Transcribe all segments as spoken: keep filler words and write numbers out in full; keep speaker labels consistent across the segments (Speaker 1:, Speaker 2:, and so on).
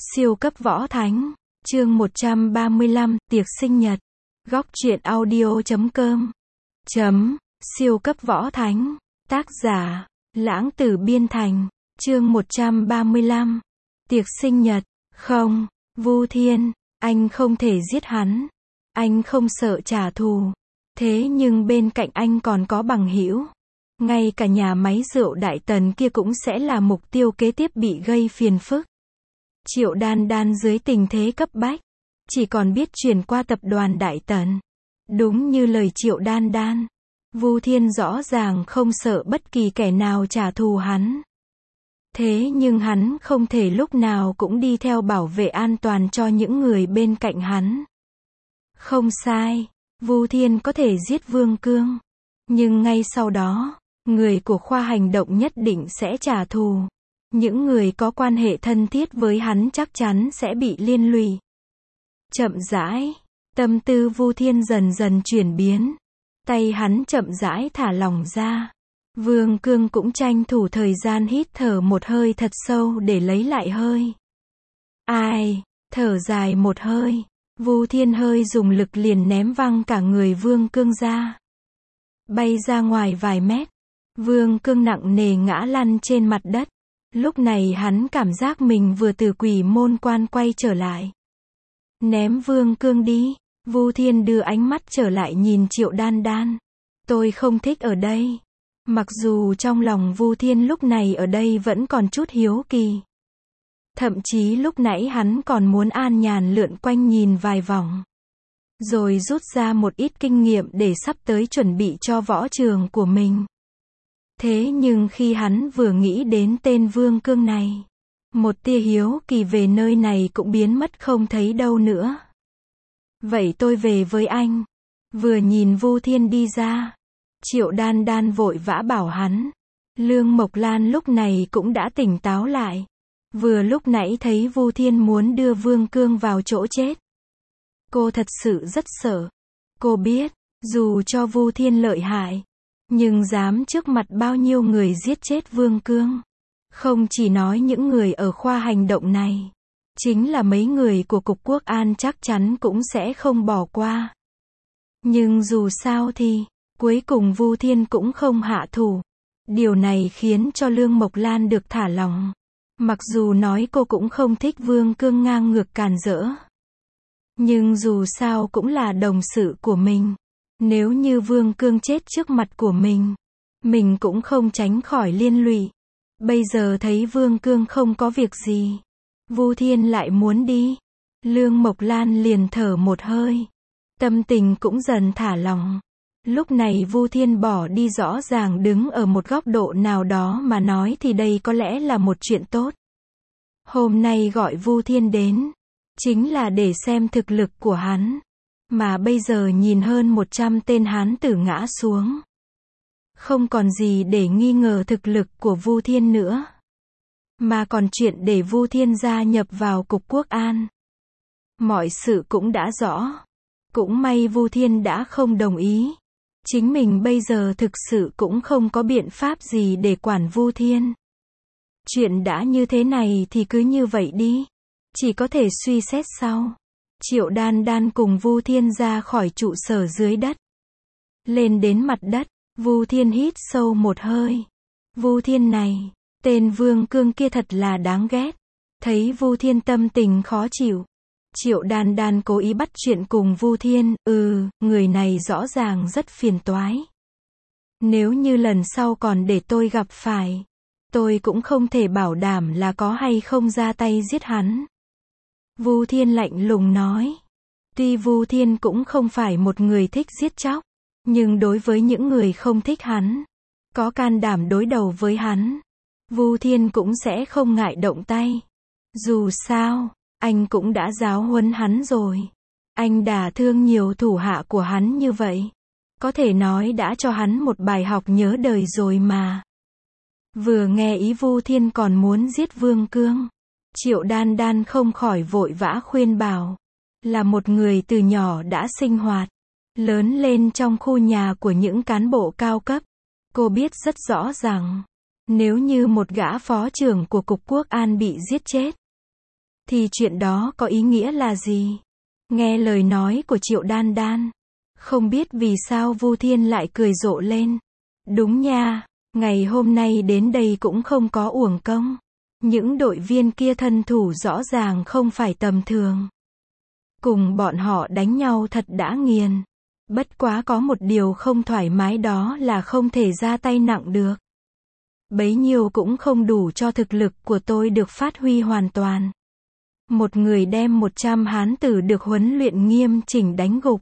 Speaker 1: Siêu cấp võ thánh, chương một trăm ba mươi lăm, tiệc sinh nhật. Góc truyện audio chấm com. Chấm, siêu cấp võ thánh. Tác giả, Lãng Tử Biên Thành. Chương một trăm ba mươi lăm. Tiệc sinh nhật. Không, Vu Thiên, anh không thể giết hắn. Anh không sợ trả thù. Thế nhưng bên cạnh anh còn có bằng hữu. Ngay cả nhà máy rượu Đại Tần kia cũng sẽ là mục tiêu kế tiếp bị gây phiền phức. Triệu Đan Đan dưới tình thế cấp bách, chỉ còn biết chuyển qua tập đoàn Đại Tần. Đúng như lời Triệu Đan Đan, Vu Thiên rõ ràng không sợ bất kỳ kẻ nào trả thù hắn. Thế nhưng hắn không thể lúc nào cũng đi theo bảo vệ an toàn cho những người bên cạnh hắn. Không sai, Vu Thiên có thể giết Vương Cương. Nhưng ngay sau đó, người của khoa hành động nhất định sẽ trả thù. Những người có quan hệ thân thiết với hắn chắc chắn sẽ bị liên lụy. Chậm rãi, tâm tư Vu Thiên dần dần chuyển biến. Tay hắn chậm rãi thả lỏng ra. Vương Cương cũng tranh thủ thời gian hít thở một hơi thật sâu để lấy lại hơi. Ai, thở dài một hơi. Vu Thiên hơi dùng lực liền ném văng cả người Vương Cương ra. Bay ra ngoài vài mét. Vương Cương nặng nề ngã lăn trên mặt đất. Lúc này hắn cảm giác mình vừa từ quỷ môn quan quay trở lại. Ném Vương Cương đi. Vu Thiên đưa ánh mắt trở lại nhìn Triệu Đan Đan. Tôi không thích ở đây. Mặc dù trong lòng Vu Thiên lúc này ở đây vẫn còn chút hiếu kỳ. Thậm chí lúc nãy hắn còn muốn an nhàn lượn quanh nhìn vài vòng. Rồi rút ra một ít kinh nghiệm để sắp tới chuẩn bị cho võ trường của mình. Thế nhưng khi hắn vừa nghĩ đến tên Vương Cương này, một tia hiếu kỳ về nơi này cũng biến mất không thấy đâu nữa. Vậy tôi về với anh. Vừa nhìn Vu Thiên đi ra, Triệu Đan Đan vội vã bảo hắn. Lương Mộc Lan lúc này cũng đã tỉnh táo lại. Vừa lúc nãy thấy Vu Thiên muốn đưa Vương Cương vào chỗ chết. Cô thật sự rất sợ. Cô biết, dù cho Vu Thiên lợi hại, nhưng dám trước mặt bao nhiêu người giết chết Vương Cương. Không chỉ nói những người ở khoa hành động này, chính là mấy người của Cục Quốc an chắc chắn cũng sẽ không bỏ qua. Nhưng dù sao thì, cuối cùng Vu Thiên cũng không hạ thủ. Điều này khiến cho Lương Mộc Lan được thả lòng. Mặc dù nói cô cũng không thích Vương Cương ngang ngược càn rỡ. Nhưng dù sao cũng là đồng sự của mình. Nếu như Vương Cương chết trước mặt của mình, mình cũng không tránh khỏi liên lụy. Bây giờ thấy Vương Cương không có việc gì, Vu Thiên lại muốn đi. Lương Mộc Lan liền thở một hơi. Tâm tình cũng dần thả lỏng. Lúc này Vu Thiên bỏ đi rõ ràng đứng ở một góc độ nào đó mà nói thì đây có lẽ là một chuyện tốt. Hôm nay gọi Vu Thiên đến, chính là để xem thực lực của hắn. Mà bây giờ nhìn hơn một trăm tên hán tử ngã xuống. Không còn gì để nghi ngờ thực lực của Vu Thiên nữa. Mà còn chuyện để Vu Thiên gia nhập vào Cục Quốc an. Mọi sự cũng đã rõ. Cũng may Vu Thiên đã không đồng ý. Chính mình bây giờ thực sự cũng không có biện pháp gì để quản Vu Thiên. Chuyện đã như thế này thì cứ như vậy đi. Chỉ có thể suy xét sau. Triệu Đan Đan cùng Vu Thiên ra khỏi trụ sở dưới đất. Lên đến mặt đất, Vu Thiên hít sâu một hơi. Vu Thiên này, tên Vương Cương kia thật là đáng ghét. Thấy Vu Thiên tâm tình khó chịu, Triệu Đan Đan cố ý bắt chuyện cùng Vu Thiên. Ừ, người này rõ ràng rất phiền toái. Nếu như lần sau còn để tôi gặp phải, tôi cũng không thể bảo đảm là có hay không ra tay giết hắn. Vu Thiên lạnh lùng nói. Tuy Vu Thiên cũng không phải một người thích giết chóc, nhưng đối với những người không thích hắn, có can đảm đối đầu với hắn, Vu Thiên cũng sẽ không ngại động tay. Dù sao, anh cũng đã giáo huấn hắn rồi. Anh đả thương nhiều thủ hạ của hắn như vậy. Có thể nói đã cho hắn một bài học nhớ đời rồi mà. Vừa nghe ý Vu Thiên còn muốn giết Vương Cương, Triệu Đan Đan không khỏi vội vã khuyên bảo. Là một người từ nhỏ đã sinh hoạt, lớn lên trong khu nhà của những cán bộ cao cấp. Cô biết rất rõ rằng, nếu như một gã phó trưởng của Cục Quốc an bị giết chết, thì chuyện đó có ý nghĩa là gì? Nghe lời nói của Triệu Đan Đan, không biết vì sao Vu Thiên lại cười rộ lên. Đúng nha, ngày hôm nay đến đây cũng không có uổng công. Những đội viên kia thân thủ rõ ràng không phải tầm thường. Cùng bọn họ đánh nhau thật đã nghiền. Bất quá có một điều không thoải mái, đó là không thể ra tay nặng được. Bấy nhiêu cũng không đủ cho thực lực của tôi được phát huy hoàn toàn. Một người đem một trăm hán tử được huấn luyện nghiêm chỉnh đánh gục,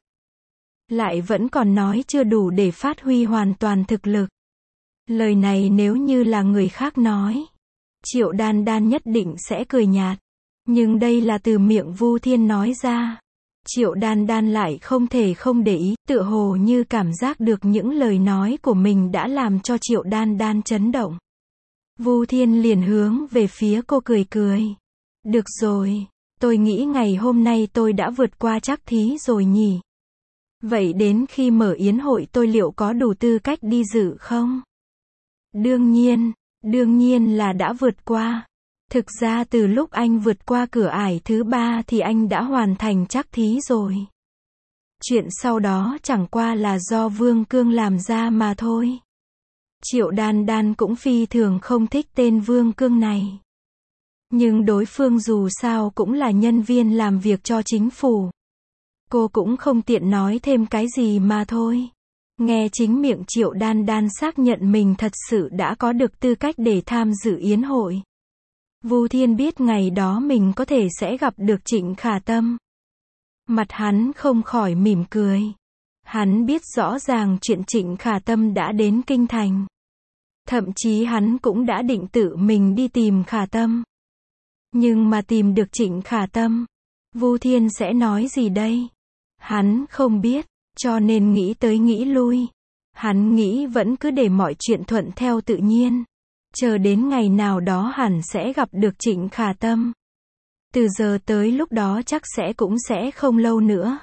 Speaker 1: lại vẫn còn nói chưa đủ để phát huy hoàn toàn thực lực. Lời này nếu như là người khác nói, Triệu Đan Đan nhất định sẽ cười nhạt. Nhưng đây là từ miệng Vu Thiên nói ra. Triệu Đan Đan lại không thể không để ý, tựa hồ như cảm giác được những lời nói của mình đã làm cho Triệu Đan Đan chấn động. Vu Thiên liền hướng về phía cô cười cười. Được rồi, tôi nghĩ ngày hôm nay tôi đã vượt qua trắc thí rồi nhỉ. Vậy đến khi mở yến hội tôi liệu có đủ tư cách đi dự không? Đương nhiên, đương nhiên là đã vượt qua. Thực ra từ lúc anh vượt qua cửa ải thứ ba thì anh đã hoàn thành trắc thí rồi. Chuyện sau đó chẳng qua là do Vương Cương làm ra mà thôi. Triệu Đan Đan cũng phi thường không thích tên Vương Cương này. Nhưng đối phương dù sao cũng là nhân viên làm việc cho chính phủ. Cô cũng không tiện nói thêm cái gì mà thôi. Nghe chính miệng Triệu Đan Đan xác nhận mình thật sự đã có được tư cách để tham dự yến hội. Vu Thiên biết ngày đó mình có thể sẽ gặp được Trịnh Khả Tâm. Mặt hắn không khỏi mỉm cười. Hắn biết rõ ràng chuyện Trịnh Khả Tâm đã đến Kinh Thành. Thậm chí hắn cũng đã định tự mình đi tìm Khả Tâm. Nhưng mà tìm được Trịnh Khả Tâm, Vu Thiên sẽ nói gì đây? Hắn không biết, cho nên nghĩ tới nghĩ lui. Hắn nghĩ vẫn cứ để mọi chuyện thuận theo tự nhiên. Chờ đến ngày nào đó hẳn sẽ gặp được Trịnh Khả Tâm. Từ giờ tới lúc đó chắc sẽ cũng sẽ không lâu nữa.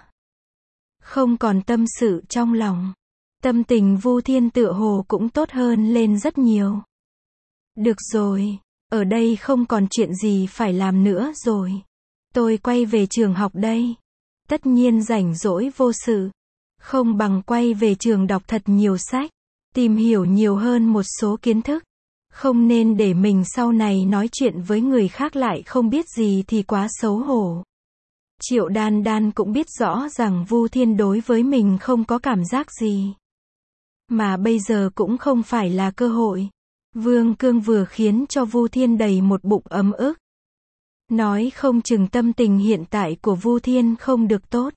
Speaker 1: Không còn tâm sự trong lòng. Tâm tình Vu Thiên tựa hồ cũng tốt hơn lên rất nhiều. Được rồi, ở đây không còn chuyện gì phải làm nữa rồi. Tôi quay về trường học đây. Tất nhiên rảnh rỗi vô sự. Không bằng quay về trường đọc thật nhiều sách. Tìm hiểu nhiều hơn một số kiến thức. Không nên để mình sau này nói chuyện với người khác lại không biết gì thì quá xấu hổ. Triệu Đan Đan cũng biết rõ rằng Vu Thiên đối với mình không có cảm giác gì. Mà bây giờ cũng không phải là cơ hội. Vương Cương vừa khiến cho Vu Thiên đầy một bụng ấm ức. Nói không chừng tâm tình hiện tại của Vu Thiên không được tốt.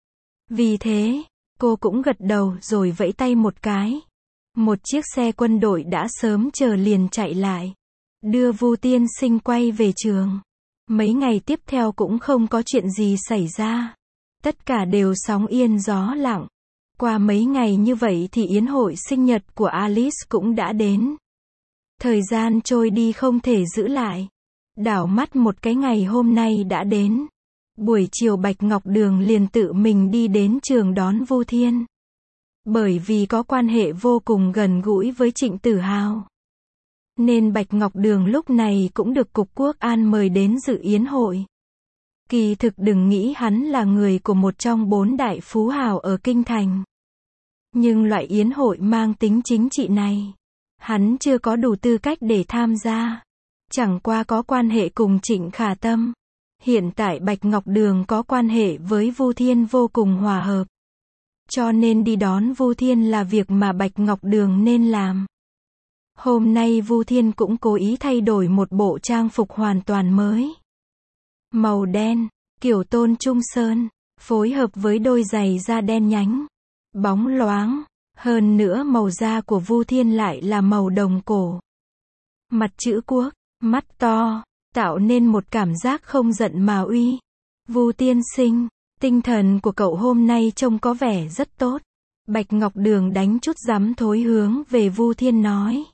Speaker 1: Vì thế, cô cũng gật đầu rồi vẫy tay một cái. Một chiếc xe quân đội đã sớm chờ liền chạy lại. Đưa Vu Tiên Sinh quay về trường. Mấy ngày tiếp theo cũng không có chuyện gì xảy ra. Tất cả đều sóng yên gió lặng. Qua mấy ngày như vậy thì yến hội sinh nhật của Alice cũng đã đến. Thời gian trôi đi không thể giữ lại. Đảo mắt một cái ngày hôm nay đã đến. Buổi chiều Bạch Ngọc Đường liền tự mình đi đến trường đón Vu Thiên. Bởi vì có quan hệ vô cùng gần gũi với Trịnh Tử Hào, nên Bạch Ngọc Đường lúc này cũng được Cục Quốc An mời đến dự yến hội. Kỳ thực đừng nghĩ hắn là người của một trong bốn đại phú hào ở Kinh Thành. Nhưng loại yến hội mang tính chính trị này, hắn chưa có đủ tư cách để tham gia. Chẳng qua có quan hệ cùng Trịnh Khả Tâm. Hiện tại Bạch Ngọc Đường có quan hệ với Vu Thiên vô cùng hòa hợp. Cho nên đi đón Vu Thiên là việc mà Bạch Ngọc Đường nên làm. Hôm nay Vu Thiên cũng cố ý thay đổi một bộ trang phục hoàn toàn mới. Màu đen, kiểu tôn trung sơn, phối hợp với đôi giày da đen nhánh, bóng loáng. Hơn nữa màu da của Vu Thiên lại là màu đồng cổ. Mặt chữ quốc, mắt to, tạo nên một cảm giác không giận mà uy. Vu tiên sinh, tinh thần của cậu hôm nay trông có vẻ rất tốt. Bạch Ngọc Đường đánh chút rắm thối hướng về Vu Thiên nói.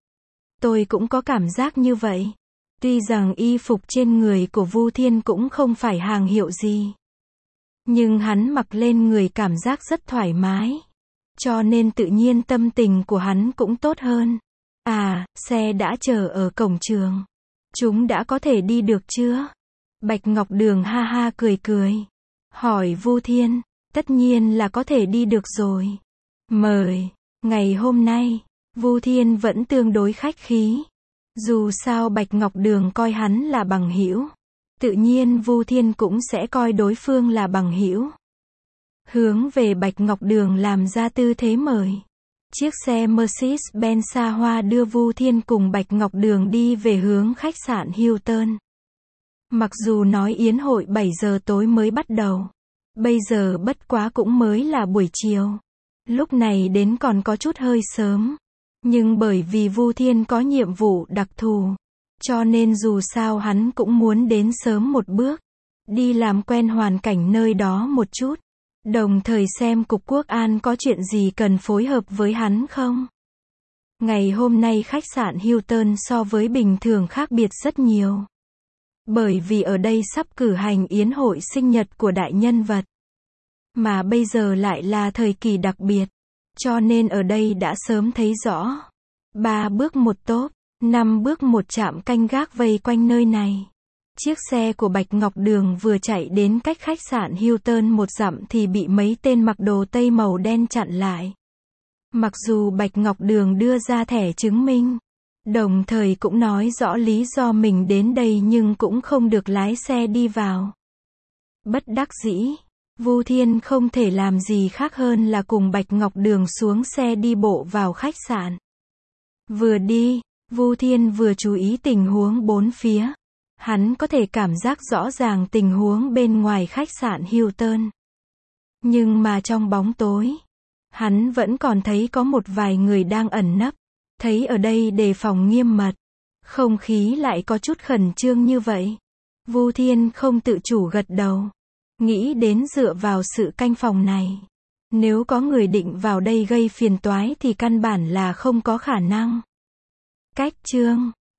Speaker 1: Tôi cũng có cảm giác như vậy. Tuy rằng y phục trên người của Vu Thiên cũng không phải hàng hiệu gì, nhưng hắn mặc lên người cảm giác rất thoải mái. Cho nên tự nhiên tâm tình của hắn cũng tốt hơn. À, xe đã chờ ở cổng trường. Chúng đã có thể đi được chưa? Bạch Ngọc Đường ha ha cười cười. Hỏi Vu Thiên, tất nhiên là có thể đi được rồi. Mời. Ngày hôm nay, Vu Thiên vẫn tương đối khách khí. Dù sao Bạch Ngọc Đường coi hắn là bằng hữu, tự nhiên Vu Thiên cũng sẽ coi đối phương là bằng hữu. Hướng về Bạch Ngọc Đường làm ra tư thế mời. Chiếc xe Mercedes-Benz xa hoa đưa Vu Thiên cùng Bạch Ngọc Đường đi về hướng khách sạn Hilton. Mặc dù nói yến hội bảy giờ tối mới bắt đầu, bây giờ bất quá cũng mới là buổi chiều. Lúc này đến còn có chút hơi sớm. Nhưng bởi vì Vu Thiên có nhiệm vụ đặc thù, cho nên dù sao hắn cũng muốn đến sớm một bước, đi làm quen hoàn cảnh nơi đó một chút, đồng thời xem cục quốc an có chuyện gì cần phối hợp với hắn không. Ngày hôm nay khách sạn Hilton so với bình thường khác biệt rất nhiều. Bởi vì ở đây sắp cử hành yến hội sinh nhật của đại nhân vật. Mà bây giờ lại là thời kỳ đặc biệt. Cho nên ở đây đã sớm thấy rõ. Ba bước một tốp, năm bước một trạm canh gác vây quanh nơi này. Chiếc xe của Bạch Ngọc Đường vừa chạy đến cách khách sạn Hilton một dặm thì bị mấy tên mặc đồ tây màu đen chặn lại. Mặc dù Bạch Ngọc Đường đưa ra thẻ chứng minh, đồng thời cũng nói rõ lý do mình đến đây nhưng cũng không được lái xe đi vào. Bất đắc dĩ, Vu Thiên không thể làm gì khác hơn là cùng Bạch Ngọc Đường xuống xe đi bộ vào khách sạn. Vừa đi, Vu Thiên vừa chú ý tình huống bốn phía. Hắn có thể cảm giác rõ ràng tình huống bên ngoài khách sạn Hilton. Nhưng mà trong bóng tối, hắn vẫn còn thấy có một vài người đang ẩn nấp. Thấy ở đây đề phòng nghiêm mật, không khí lại có chút khẩn trương như vậy. Vu Thiên không tự chủ gật đầu. Nghĩ đến dựa vào sự canh phòng này, nếu có người định vào đây gây phiền toái thì căn bản là không có khả năng. Cách chương